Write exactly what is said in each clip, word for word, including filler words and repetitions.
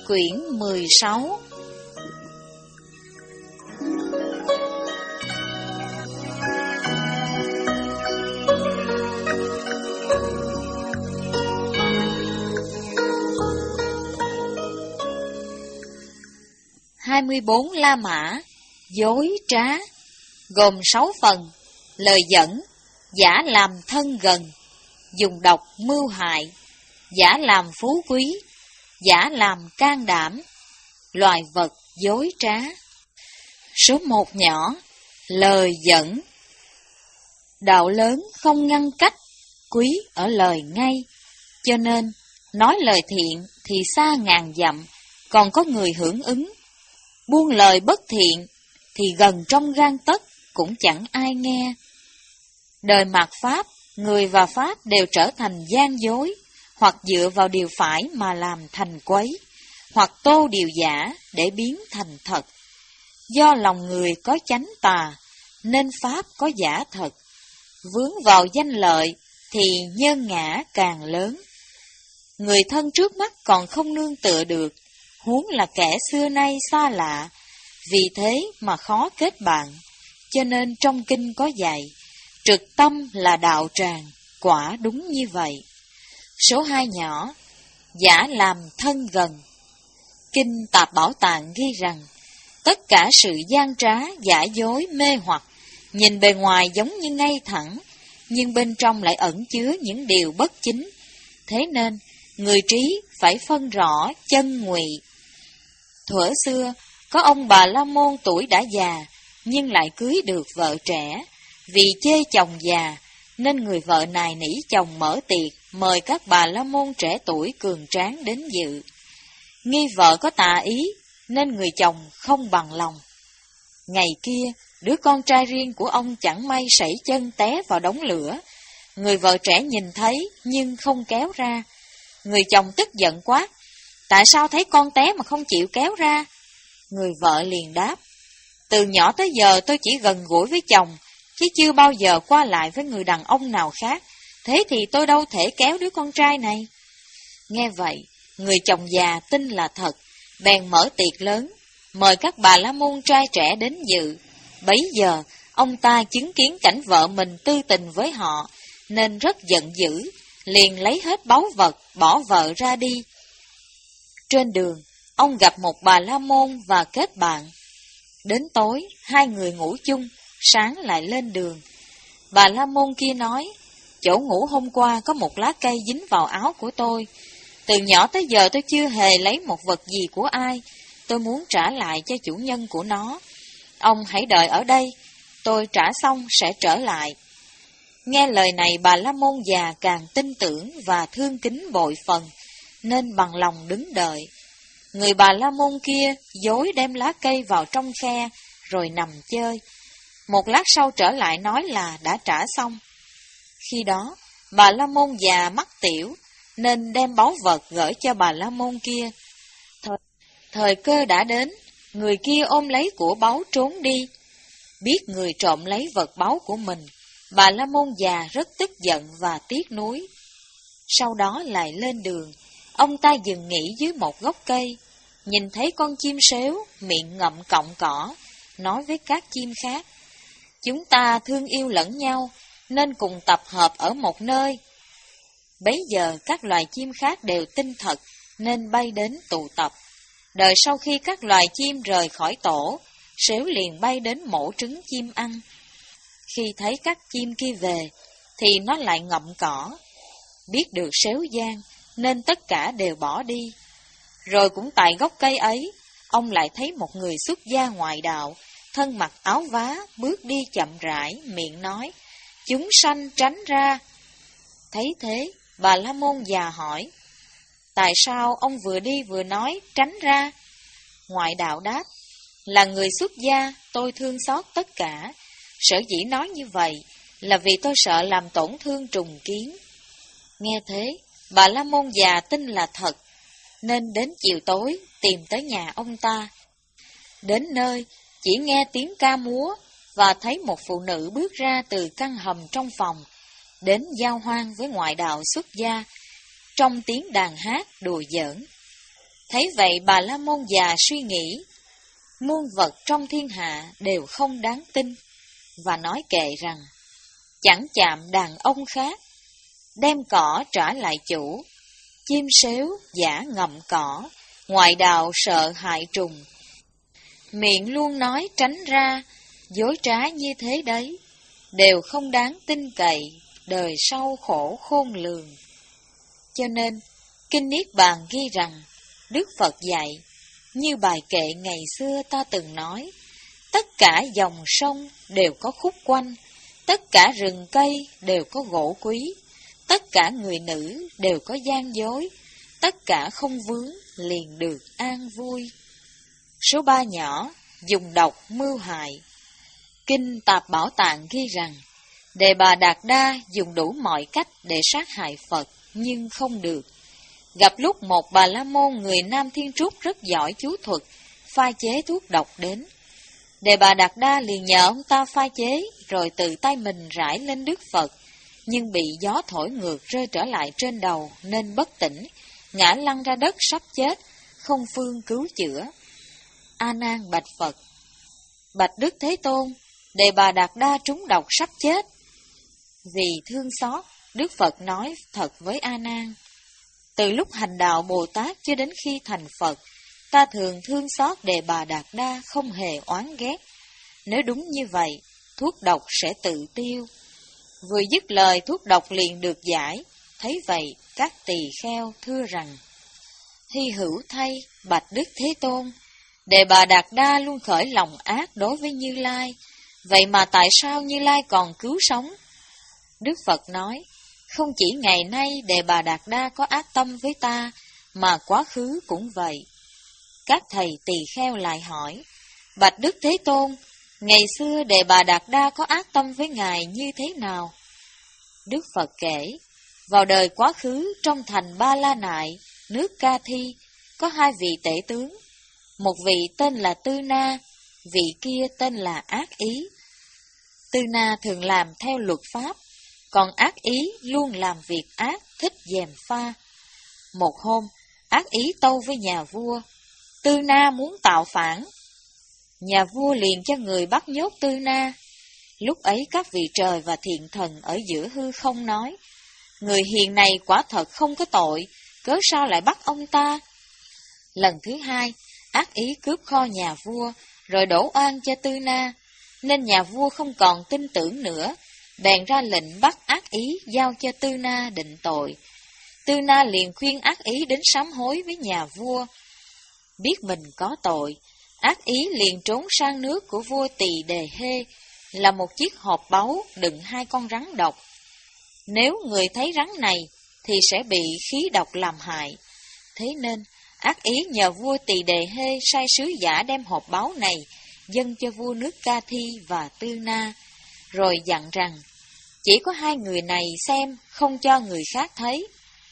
Quyển mười sáu. hai mươi bốn La Mã, dối trá, gồm sáu phần: lời dẫn, giả làm thân gần, dùng độc mưu hại, giả làm phú quý, giả làm can đảm, loài vật dối trá. Số một nhỏ, lời dẫn. Đạo lớn không ngăn cách, quý ở lời ngay, cho nên nói lời thiện thì xa ngàn dặm, còn có người hưởng ứng. Buông lời bất thiện thì gần trong gang tấc, cũng chẳng ai nghe. Đời mạt Pháp, người và Pháp đều trở thành gian dối, hoặc dựa vào điều phải mà làm thành quấy, hoặc tô điều giả để biến thành thật. Do lòng người có chánh tà, nên Pháp có giả thật. Vướng vào danh lợi thì nhân ngã càng lớn. Người thân trước mắt còn không nương tựa được, huống là kẻ xưa nay xa lạ. Vì thế mà khó kết bạn. Cho nên trong kinh có dạy, trực tâm là đạo tràng, quả đúng như vậy. Số hai nhỏ, giả làm thân gần. Kinh Tạp Bảo Tạng ghi rằng, tất cả sự gian trá, giả dối, mê hoặc, nhìn bề ngoài giống như ngay thẳng, nhưng bên trong lại ẩn chứa những điều bất chính. Thế nên, người trí phải phân rõ chân ngụy. Thuở xưa, có ông Bà La Môn tuổi đã già, nhưng lại cưới được vợ trẻ. Vì chê chồng già, nên người vợ này nỉ chồng mở tiệc, mời các Bà La Môn trẻ tuổi cường tráng đến dự. Nghi vợ có tà ý, nên người chồng không bằng lòng. Ngày kia, đứa con trai riêng của ông chẳng may sẩy chân té vào đống lửa. Người vợ trẻ nhìn thấy, nhưng không kéo ra. Người chồng tức giận quát, tại sao thấy con té mà không chịu kéo ra? Người vợ liền đáp, từ nhỏ tới giờ tôi chỉ gần gũi với chồng, chứ chưa bao giờ qua lại với người đàn ông nào khác, thế thì tôi đâu thể kéo đứa con trai này. Nghe vậy, người chồng già tin là thật, bèn mở tiệc lớn, mời các Bà La Môn trai trẻ đến dự. Bấy giờ, ông ta chứng kiến cảnh vợ mình tư tình với họ, nên rất giận dữ, liền lấy hết báu vật, bỏ vợ ra đi. Trên đường, ông gặp một Bà La Môn và kết bạn. Đến tối, hai người ngủ chung, sáng lại lên đường. Bà La Môn kia nói, chỗ ngủ hôm qua có một lá cây dính vào áo của tôi. Từ nhỏ tới giờ tôi chưa hề lấy một vật gì của ai, tôi muốn trả lại cho chủ nhân của nó. Ông hãy đợi ở đây, tôi trả xong sẽ trở lại. Nghe lời này, Bà La Môn già càng tin tưởng và thương kính bội phần, nên bằng lòng đứng đợi. Người Bà La Môn kia dối đem lá cây vào trong khe, rồi nằm chơi. Một lát sau trở lại nói là đã trả xong. Khi đó, Bà La Môn già mắc tiểu, nên đem báu vật gửi cho Bà La Môn kia. Thời, thời cơ đã đến, người kia ôm lấy của báu trốn đi. Biết người trộm lấy vật báu của mình, Bà La Môn già rất tức giận và tiếc nuối. Sau đó lại lên đường, ông ta dừng nghỉ dưới một gốc cây, nhìn thấy con chim sếu, miệng ngậm cọng cỏ, nói với các chim khác, chúng ta thương yêu lẫn nhau, nên cùng tập hợp ở một nơi. Bấy giờ các loài chim khác đều tin thật, nên bay đến tụ tập. Đợi sau khi các loài chim rời khỏi tổ, sếu liền bay đến mổ trứng chim ăn. Khi thấy các chim kia về, thì nó lại ngậm cỏ. Biết được sếu gian, nên tất cả đều bỏ đi. Rồi cũng tại gốc cây ấy, ông lại thấy một người xuất gia ngoại đạo, thân mặc áo vá, bước đi chậm rãi, miệng nói, chúng sanh tránh ra. Thấy thế, Bà La Môn già hỏi, tại sao ông vừa đi vừa nói tránh ra? Ngoại đạo đáp, là người xuất gia, tôi thương xót tất cả. Sở dĩ nói như vậy là vì tôi sợ làm tổn thương trùng kiến. Nghe thế, Bà La Môn già tin là thật, nên đến chiều tối tìm tới nhà ông ta. Đến nơi, chỉ nghe tiếng ca múa và thấy một phụ nữ bước ra từ căn hầm trong phòng, đến giao hoan với ngoại đạo xuất gia, trong tiếng đàn hát đùa giỡn. Thấy vậy Bà La Môn già suy nghĩ, muôn vật trong thiên hạ đều không đáng tin, và nói kệ rằng, chẳng chạm đàn ông khác, đem cỏ trả lại chủ, chim sếu giả ngậm cỏ, ngoại đạo sợ hại trùng. Miệng luôn nói tránh ra, dối trá như thế đấy, đều không đáng tin cậy, đời sau khổ khôn lường. Cho nên, Kinh Niết Bàn ghi rằng, Đức Phật dạy, như bài kệ ngày xưa ta từng nói, tất cả dòng sông đều có khúc quanh, tất cả rừng cây đều có gỗ quý, tất cả người nữ đều có gian dối, tất cả không vướng liền được an vui. Số ba nhỏ, dùng độc mưu hại. Kinh Tạp Bảo Tạng ghi rằng, Đề Bà Đạt Đa dùng đủ mọi cách để sát hại Phật, nhưng không được. Gặp lúc một Bà La Môn người Nam Thiên Trúc rất giỏi chú thuật, pha chế thuốc độc đến. Đề Bà Đạt Đa liền nhờ ông ta pha chế, rồi tự tay mình rải lên Đức Phật, nhưng bị gió thổi ngược rơi trở lại trên đầu nên bất tỉnh, ngã lăn ra đất sắp chết, không phương cứu chữa. A Nan bạch Phật: Bạch Đức Thế Tôn, Đề Bà Đạt Đa trúng độc sắp chết. Vì thương xót, Đức Phật nói thật với A Nan: Từ lúc hành đạo Bồ Tát cho đến khi thành Phật, ta thường thương xót Đề Bà Đạt Đa, không hề oán ghét. Nếu đúng như vậy, thuốc độc sẽ tự tiêu. Vừa dứt lời, thuốc độc liền được giải. Thấy vậy, các tỳ kheo thưa rằng: Hy hữu thay, bạch Đức Thế Tôn, Đề Bà Đạt Đa luôn khởi lòng ác đối với Như Lai, vậy mà tại sao Như Lai còn cứu sống? Đức Phật nói: Không chỉ ngày nay Đề Bà Đạt Đa có ác tâm với ta, mà quá khứ cũng vậy. Các thầy tỳ kheo lại hỏi: Bạch Đức Thế Tôn, ngày xưa Đề Bà Đạt Đa có ác tâm với Ngài như thế nào? Đức Phật kể: Vào đời quá khứ, trong thành Ba La Nại, nước Ca Thi, có hai vị tể tướng. Một vị tên là Tư Na, vị kia tên là Ác Ý. Tư Na thường làm theo luật pháp, còn Ác Ý luôn làm việc ác, thích gièm pha. Một hôm, Ác Ý tâu với nhà vua: Tư Na muốn tạo phản. Nhà vua liền cho người bắt nhốt Tư Na. Lúc ấy các vị trời và thiện thần ở giữa hư không nói: Người hiền này quả thật không có tội, cớ sao lại bắt ông ta? Lần thứ hai, Ác Ý cướp kho nhà vua, rồi đổ oan cho Tư Na, nên nhà vua không còn tin tưởng nữa, bèn ra lệnh bắt Ác Ý giao cho Tư Na định tội. Tư Na liền khuyên Ác Ý đến sám hối với nhà vua. Biết mình có tội, Ác Ý liền trốn sang nước của vua Tỳ Đề Hê, là một chiếc hộp báu đựng hai con rắn độc. Nếu người thấy rắn này thì sẽ bị khí độc làm hại. Thế nên Ác Ý nhờ vua Tỳ Đề Hê sai sứ giả đem hộp báu này dâng cho vua nước Ca Thi và Tư Na, rồi dặn rằng chỉ có hai người này xem, không cho người khác thấy.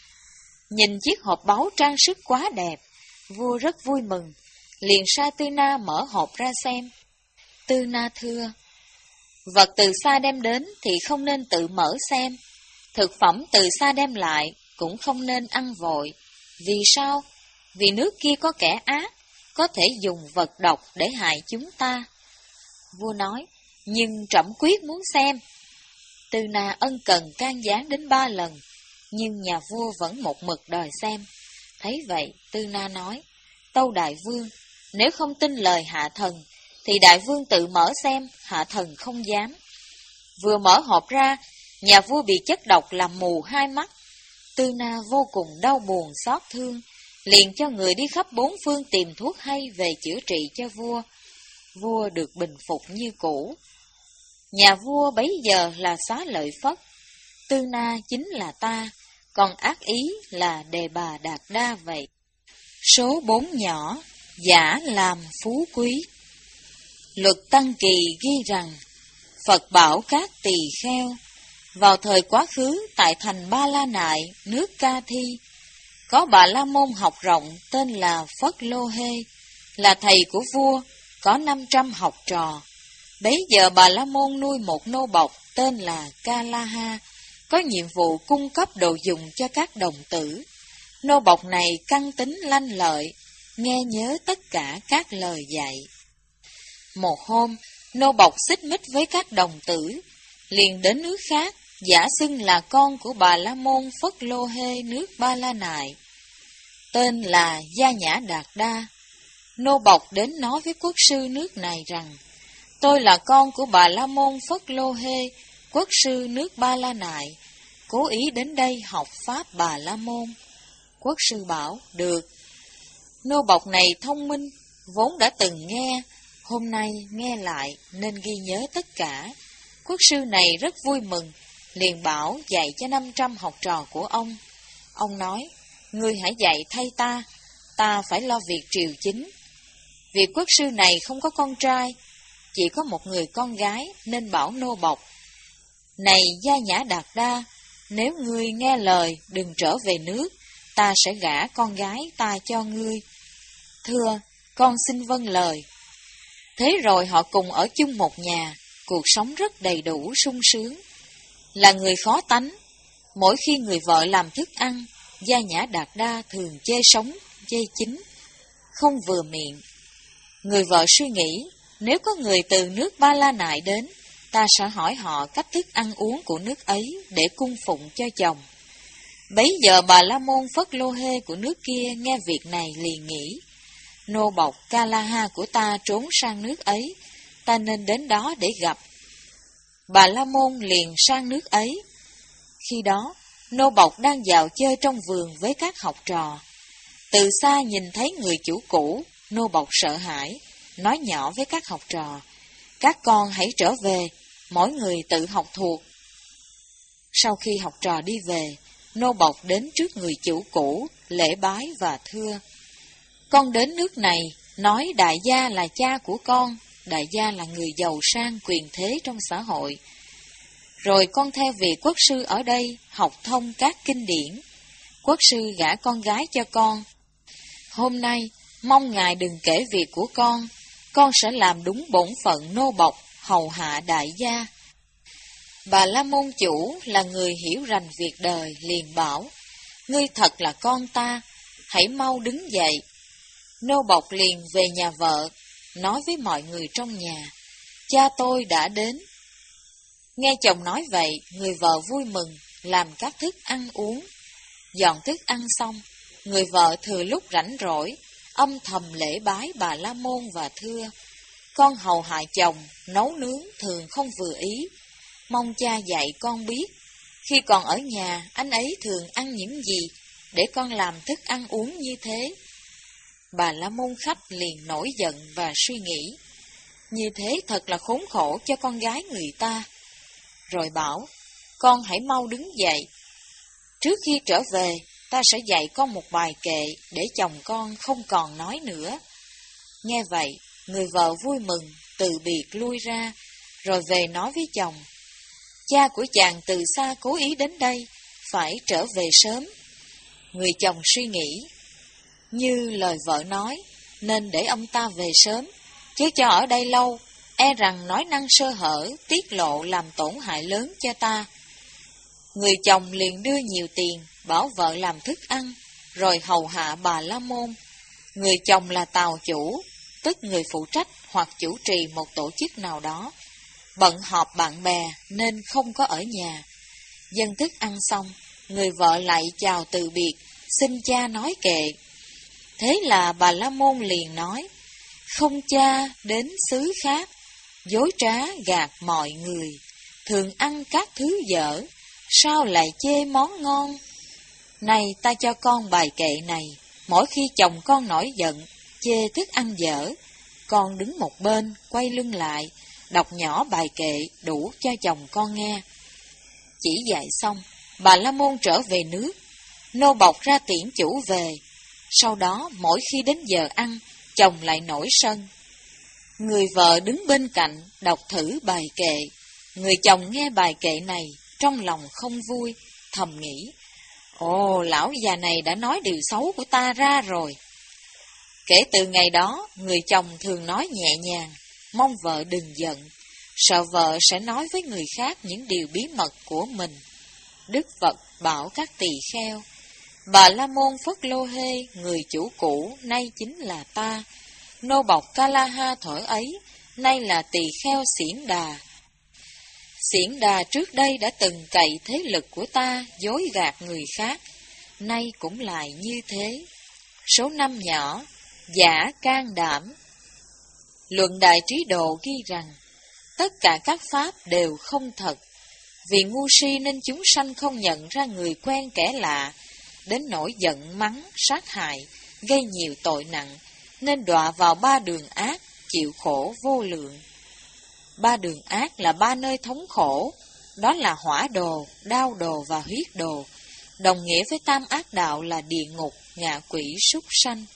Nhìn chiếc hộp báu trang sức quá đẹp, vua rất vui mừng, liền sai Tư Na mở hộp ra xem. Tư Na thưa: Vật từ xa đem đến thì không nên tự mở xem, thực phẩm từ xa đem lại cũng không nên ăn vội. Vì sao? Vì nước kia có kẻ ác, có thể dùng vật độc để hại chúng ta. Vua nói: Nhưng trẫm quyết muốn xem. Tư Na ân cần can gián đến ba lần, nhưng nhà vua vẫn một mực đòi xem. Thấy vậy, Tư Na nói: Tâu đại vương, nếu không tin lời hạ thần, thì đại vương tự mở xem, hạ thần không dám. Vừa mở hộp ra, nhà vua bị chất độc làm mù hai mắt. Tư Na vô cùng đau buồn xót thương, liền cho người đi khắp bốn phương tìm thuốc hay về chữa trị cho vua. Vua được bình phục như cũ. Nhà vua bấy giờ là Xá Lợi Phất. Tư Na chính là ta, còn Ác Ý là Đề Bà Đạt Đa vậy. Số bốn nhỏ, giả làm phú quý. Luật Tăng Kỳ ghi rằng, Phật bảo các tỳ kheo, vào thời quá khứ tại thành Ba La Nại, nước Ca Thi, có Bà La Môn học rộng tên là Phất Lô Hê, là thầy của vua, có năm trăm học trò. Bấy giờ Bà La Môn nuôi một nô bộc tên là Ca La Ha, có nhiệm vụ cung cấp đồ dùng cho các đồng tử. Nô bộc này căn tính lanh lợi, nghe nhớ tất cả các lời dạy. Một hôm, nô bộc xích mích với các đồng tử, liền đến nước khác, giả xưng là con của Bà La Môn Phất Lô Hê nước Ba La Nại, tên là Gia Nhã Đạt Đa. Nô bộc đến nói với quốc sư nước này rằng, tôi là con của Bà La Môn Phất Lô Hê, quốc sư nước Ba La Nại, cố ý đến đây học Pháp Bà La Môn. Quốc sư bảo, được. Nô bộc này thông minh, vốn đã từng nghe, hôm nay nghe lại nên ghi nhớ tất cả. Quốc sư này rất vui mừng, liền bảo dạy cho năm trăm học trò của ông. Ông nói, ngươi hãy dạy thay ta, ta phải lo việc triều chính. Vì quốc sư này không có con trai, chỉ có một người con gái, nên bảo nô bộc, này Gia Nhã Đạt Đa, nếu ngươi nghe lời đừng trở về nước, ta sẽ gả con gái ta cho ngươi. Thưa, con xin vâng lời. Thế rồi họ cùng ở chung một nhà, cuộc sống rất đầy đủ sung sướng. Là người khó tánh, mỗi khi người vợ làm thức ăn, Gia Nhã Đạt Đa thường chê sống, chê chín, không vừa miệng. Người vợ suy nghĩ, nếu có người từ nước Ba La Nại đến, ta sẽ hỏi họ cách thức ăn uống của nước ấy để cung phụng cho chồng. Bấy giờ Bà La Môn Phất Lô Hê của nước kia nghe việc này liền nghĩ, nô bộc Kalaha của ta trốn sang nước ấy, ta nên đến đó để gặp. Bà La Môn liền sang nước ấy. Khi đó, nô bộc đang dạo chơi trong vườn với các học trò. Từ xa nhìn thấy người chủ cũ, nô bộc sợ hãi, nói nhỏ với các học trò, các con hãy trở về, mỗi người tự học thuộc. Sau khi học trò đi về, nô bộc đến trước người chủ cũ, lễ bái và thưa, con đến nước này, nói đại gia là cha của con, đại gia là người giàu sang quyền thế trong xã hội. Rồi con theo vị quốc sư ở đây học thông các kinh điển. Quốc sư gả con gái cho con. Hôm nay, mong ngài đừng kể việc của con, con sẽ làm đúng bổn phận nô bộc, hầu hạ đại gia. Bà La Môn chủ là người hiểu rành việc đời, liền bảo, ngươi thật là con ta, hãy mau đứng dậy. Nô bộc liền về nhà vợ, nói với mọi người trong nhà, cha tôi đã đến. Nghe chồng nói vậy, người vợ vui mừng, làm các thức ăn uống. Dọn thức ăn xong, người vợ thừa lúc rảnh rỗi, âm thầm lễ bái Bà La Môn và thưa, con hầu hạ chồng, nấu nướng thường không vừa ý, mong cha dạy con biết. Khi còn ở nhà, anh ấy thường ăn những gì, để con làm thức ăn uống như thế. Bà La Môn khách liền nổi giận và suy nghĩ, như thế thật là khốn khổ cho con gái người ta. Rồi bảo, con hãy mau đứng dậy. Trước khi trở về, ta sẽ dạy con một bài kệ để chồng con không còn nói nữa. Nghe vậy, người vợ vui mừng, từ biệt lui ra, rồi về nói với chồng, cha của chàng từ xa cố ý đến đây, phải trở về sớm. Người chồng suy nghĩ, như lời vợ nói, nên để ông ta về sớm, chứ cho ở đây lâu, e rằng nói năng sơ hở, tiết lộ làm tổn hại lớn cho ta. Người chồng liền đưa nhiều tiền, bảo vợ làm thức ăn, rồi hầu hạ Bà La Môn. Người chồng là tàu chủ, tức người phụ trách hoặc chủ trì một tổ chức nào đó, bận họp bạn bè nên không có ở nhà. Dâng thức ăn xong, người vợ lại chào từ biệt, xin cha nói kệ. Thế là Bà La Môn liền nói, không cha đến xứ khác, dối trá gạt mọi người, thường ăn các thứ dở, sao lại chê món ngon. Này ta cho con bài kệ này, mỗi khi chồng con nổi giận, chê thức ăn dở, con đứng một bên, quay lưng lại, đọc nhỏ bài kệ đủ cho chồng con nghe. Chỉ dạy xong, Bà La Môn trở về nước, nô bộc ra tiễn chủ về. Sau đó, mỗi khi đến giờ ăn, chồng lại nổi sân. Người vợ đứng bên cạnh, đọc thử bài kệ. Người chồng nghe bài kệ này, trong lòng không vui, thầm nghĩ, ồ, lão già này đã nói điều xấu của ta ra rồi. Kể từ ngày đó, người chồng thường nói nhẹ nhàng, mong vợ đừng giận, sợ vợ sẽ nói với người khác những điều bí mật của mình. Đức Phật bảo các tỳ kheo, Bà La Môn Phất Lô Hê, người chủ cũ, nay chính là ta. Nô bộc Kalaha thuở ấy, nay là tỳ kheo Xiển Đà. Xiển Đà trước đây đã từng cậy thế lực của ta, dối gạt người khác, nay cũng lại như thế. Số năm nhỏ, giả can đảm. Luận Đại Trí Độ ghi rằng, tất cả các pháp đều không thật. Vì ngu si nên chúng sanh không nhận ra người quen kẻ lạ, đến nỗi giận mắng, sát hại, gây nhiều tội nặng, nên đọa vào ba đường ác, chịu khổ vô lượng. Ba đường ác là ba nơi thống khổ, đó là hỏa đồ, đao đồ và huyết đồ, đồng nghĩa với tam ác đạo là địa ngục, ngạ quỷ, súc sanh.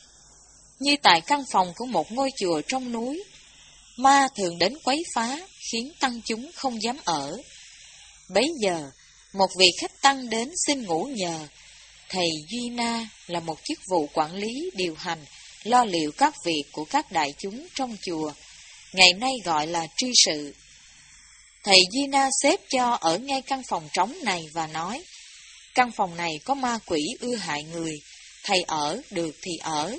Như tại căn phòng của một ngôi chùa trong núi, ma thường đến quấy phá, khiến tăng chúng không dám ở. Bấy giờ, một vị khách tăng đến xin ngủ nhờ. Thầy Duy Na là một chức vụ quản lý, điều hành, lo liệu các việc của các đại chúng trong chùa, ngày nay gọi là tri sự. Thầy Duy Na xếp cho ở ngay căn phòng trống này và nói, căn phòng này có ma quỷ ưa hại người, thầy ở được thì ở.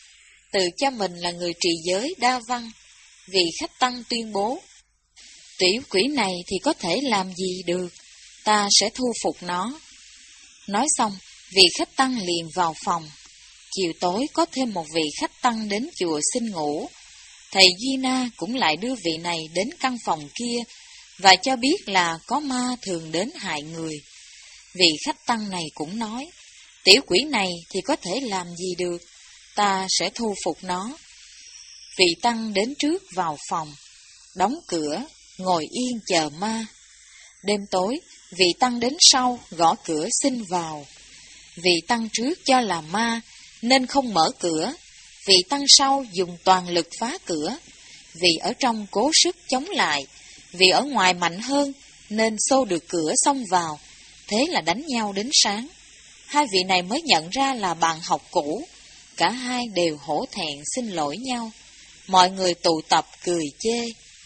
Tự cho mình là người trì giới đa văn, vị khách tăng tuyên bố, tiểu quỷ này thì có thể làm gì được, ta sẽ thu phục nó. Nói xong, vị khách tăng liền vào phòng. Chiều tối có thêm một vị khách tăng đến chùa xin ngủ. Thầy Duy Na cũng lại đưa vị này đến căn phòng kia và cho biết là có ma thường đến hại người. Vị khách tăng này cũng nói, tiểu quỷ này thì có thể làm gì được, ta sẽ thu phục nó. Vị tăng đến trước vào phòng, đóng cửa, ngồi yên chờ ma. Đêm tối, vị tăng đến sau gõ cửa xin vào. Vị tăng trước cho là ma nên không mở cửa, vị tăng sau dùng toàn lực phá cửa. Vị ở trong cố sức chống lại, vị ở ngoài mạnh hơn nên xô được cửa xông vào. Thế là đánh nhau đến sáng. Hai vị này mới nhận ra là bạn học cũ. Cả hai đều hổ thẹn xin lỗi nhau. Mọi người tụ tập cười chê.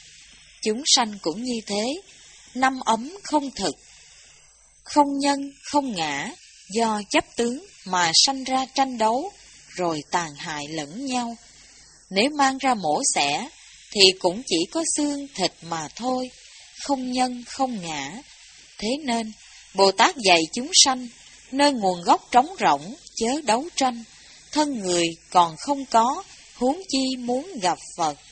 Chúng sanh cũng như thế, năm ấm không thực, không nhân không ngã, do chấp tướng mà sanh ra tranh đấu, rồi tàn hại lẫn nhau. Nếu mang ra mổ xẻ, thì cũng chỉ có xương thịt mà thôi, không nhân không ngã. Thế nên, Bồ Tát dạy chúng sanh, nơi nguồn gốc trống rỗng, chớ đấu tranh, thân người còn không có, huống chi muốn gặp Phật.